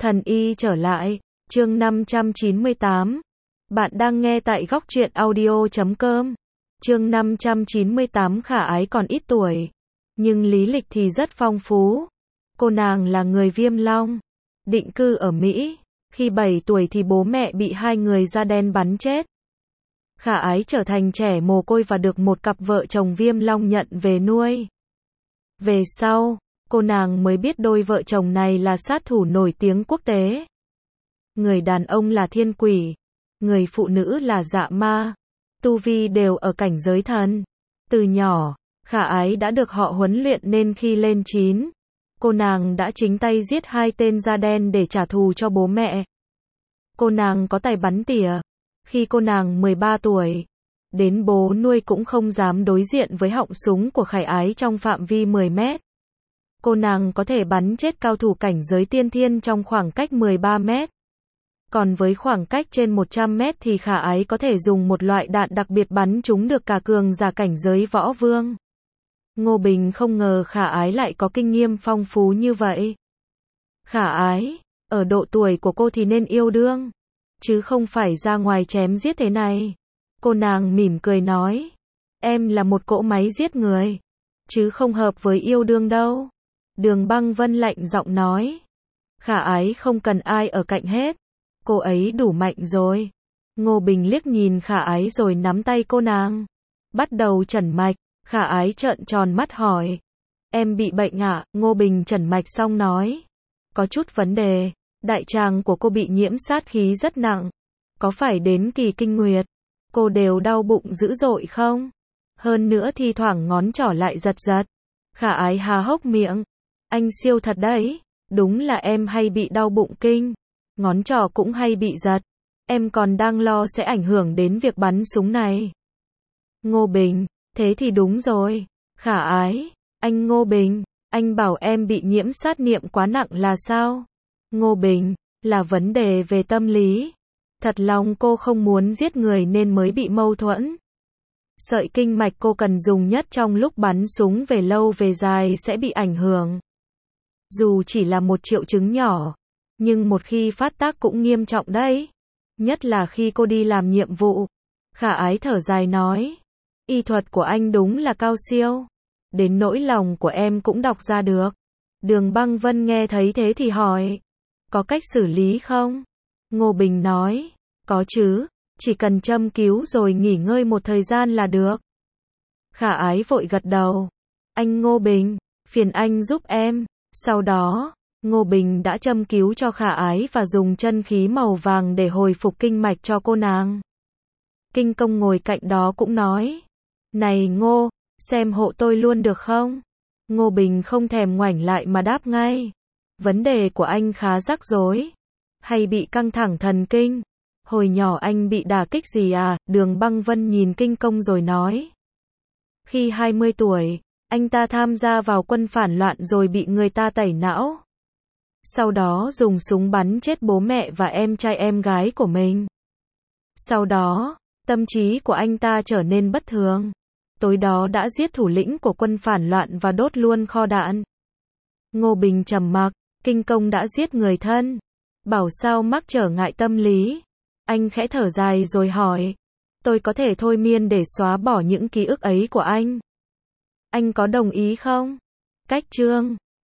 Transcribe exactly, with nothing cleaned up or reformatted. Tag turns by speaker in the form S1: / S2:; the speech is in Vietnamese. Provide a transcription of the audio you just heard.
S1: Thần y trở lại, chương năm trăm chín mươi tám. Bạn đang nghe tại góc truyện audio chấm com. Chương năm trăm chín mươi tám. Khả Ái còn ít tuổi, nhưng lý lịch thì rất phong phú. Cô nàng là người Viêm Long, định cư ở Mỹ. Khi bảy tuổi thì bố mẹ bị hai người da đen bắn chết. Khả Ái trở thành trẻ mồ côi và được một cặp vợ chồng Viêm Long nhận về nuôi. Về sau, cô nàng mới biết đôi vợ chồng này là sát thủ nổi tiếng quốc tế. Người đàn ông là thiên quỷ, người phụ nữ là dạ ma. Tu vi đều ở cảnh giới thần. Từ nhỏ, Khả Ái đã được họ huấn luyện nên khi lên chín, cô nàng đã chính tay giết hai tên da đen để trả thù cho bố mẹ. Cô nàng có tài bắn tỉa. Khi cô nàng mười ba tuổi, đến bố nuôi cũng không dám đối diện với họng súng của Khả Ái trong phạm vi mười mét. Cô nàng có thể bắn chết cao thủ cảnh giới tiên thiên trong khoảng cách mười ba mét. Còn với khoảng cách trên một trăm mét thì Khả Ái có thể dùng một loại đạn đặc biệt bắn trúng được cả cường giả cảnh giới võ vương. Ngô Bình không ngờ Khả Ái lại có kinh nghiệm phong phú như vậy. Khả Ái, ở độ tuổi của cô thì nên yêu đương, chứ không phải ra ngoài chém giết thế này. Cô nàng mỉm cười nói, em là một cỗ máy giết người, chứ không hợp với yêu đương đâu. Đường Băng Vân lạnh giọng nói, Khả Ái không cần ai ở cạnh hết, cô ấy đủ mạnh rồi. Ngô Bình liếc nhìn Khả Ái rồi nắm tay cô nàng, bắt đầu chẩn mạch. Khả Ái trợn tròn mắt hỏi, em bị bệnh ạ? Ngô Bình chẩn mạch xong nói, có chút vấn đề, đại tràng của cô bị nhiễm sát khí rất nặng, có phải đến kỳ kinh nguyệt, cô đều đau bụng dữ dội không? Hơn nữa thi thoảng ngón trỏ lại giật giật. Khả Ái há hốc miệng, anh siêu thật đấy, đúng là em hay bị đau bụng kinh, ngón trỏ cũng hay bị giật, em còn đang lo sẽ ảnh hưởng đến việc bắn súng này. Ngô Bình, thế thì đúng rồi. Khả Ái, anh Ngô Bình, anh bảo em bị nhiễm sát niệm quá nặng là sao? Ngô Bình, là vấn đề về tâm lý. Thật lòng cô không muốn giết người nên mới bị mâu thuẫn. Sợi kinh mạch cô cần dùng nhất trong lúc bắn súng về lâu về dài sẽ bị ảnh hưởng. Dù chỉ là một triệu chứng nhỏ, nhưng một khi phát tác cũng nghiêm trọng đấy. Nhất là khi cô đi làm nhiệm vụ. Khả Ái thở dài nói, y thuật của anh đúng là cao siêu, đến nỗi lòng của em cũng đọc ra được. Đường Băng Vân nghe thấy thế thì hỏi, có cách xử lý không? Ngô Bình nói, có chứ, chỉ cần châm cứu rồi nghỉ ngơi một thời gian là được. Khả Ái vội gật đầu, anh Ngô Bình, phiền anh giúp em. Sau đó, Ngô Bình đã châm cứu cho Khả Ái và dùng chân khí màu vàng để hồi phục kinh mạch cho cô nàng. Kinh Công ngồi cạnh đó cũng nói, này Ngô, xem hộ tôi luôn được không? Ngô Bình không thèm ngoảnh lại mà đáp ngay, vấn đề của anh khá rắc rối, hay bị căng thẳng thần kinh? Hồi nhỏ anh bị đả kích gì à? Đường Băng Vân nhìn Kinh Công rồi nói, khi hai mươi tuổi, anh ta tham gia vào quân phản loạn rồi bị người ta tẩy não. Sau đó dùng súng bắn chết bố mẹ và em trai em gái của mình. Sau đó, tâm trí của anh ta trở nên bất thường. Tối đó đã giết thủ lĩnh của quân phản loạn và đốt luôn kho đạn. Ngô Bình trầm mặc, Kinh Công đã giết người thân, bảo sao mắc trở ngại tâm lý. Anh khẽ thở dài rồi hỏi, tôi có thể thôi miên để xóa bỏ những ký ức ấy của anh. Anh có đồng ý không? Cách chương